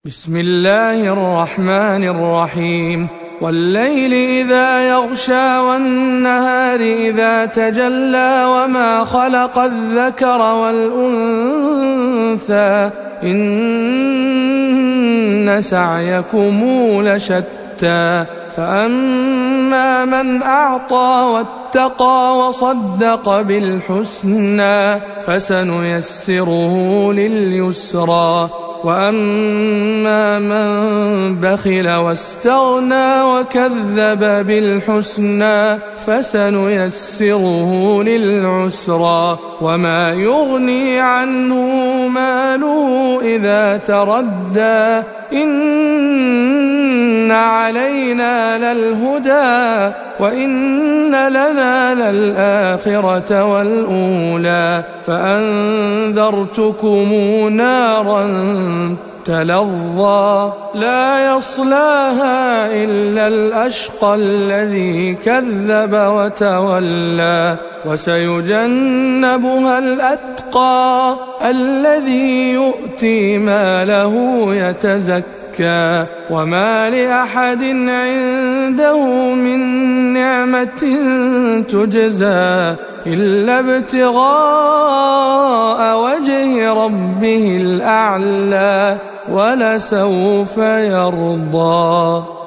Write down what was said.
بسم الله الرحمن الرحيم والليل إذا يغشى والنهار إذا تجلى وما خلق الذكر والأنثى إن سعيكم لشتى فأما من أعطى واتقى وصدق بالحسنى فسنيسره لليسرى وأما من بخل واستغنى وكذب بالحسنى فسنيسره للعسرى وما يغني عنه ماله إذا تردى إن علينا للهدى وإن لنا للآخرة والأولى فأنذرتكم نارا تلظى لا يصلاها إلا الأشقى الذي كذب وتولى وسيجنبها الأتقى الذي يؤتي ماله يتزكى وما لأحد عنده من نعمة تجزى إلا ابتغاء وجه ربه الأعلى ولسوف يرضى.